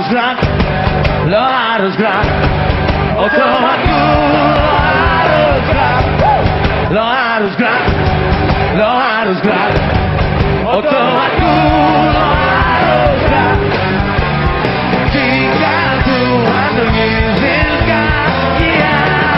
harus gerak, lo harus gerak. Oh Tuhanku, lo harus gerak, lo harus gerak. Oh Tuhanku, lo harus gerak. Jika Tuhan mengizinkan, ya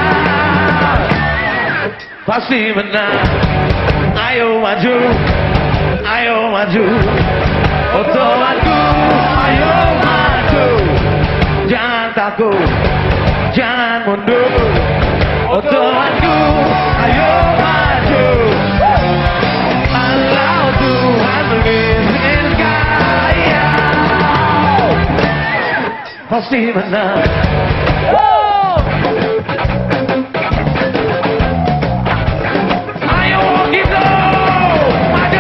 pasti menang. Ayo maju, ayo maju. Oh Tuhanku, ayo maju. Jangan takut, jangan mundur. Oh Tuhanku, ayo maju. Kalau Tuhan mengizinkan, ya pasti menang. Ayo gitu, maju.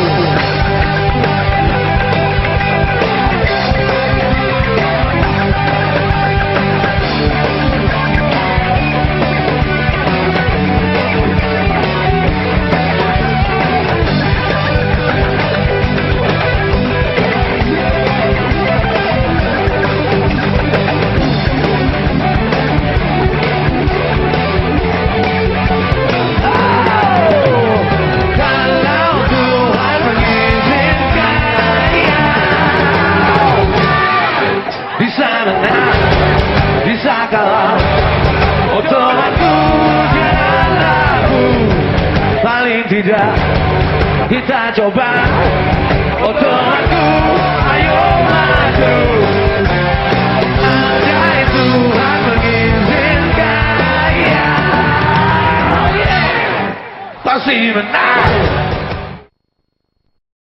Bisa kalah. Oh Tuhanku, jangan ragu. Paling tidak kita coba. Oh Tuhanku, ayo maju. Andai Tuhan mengizinkan, ya pasti menang.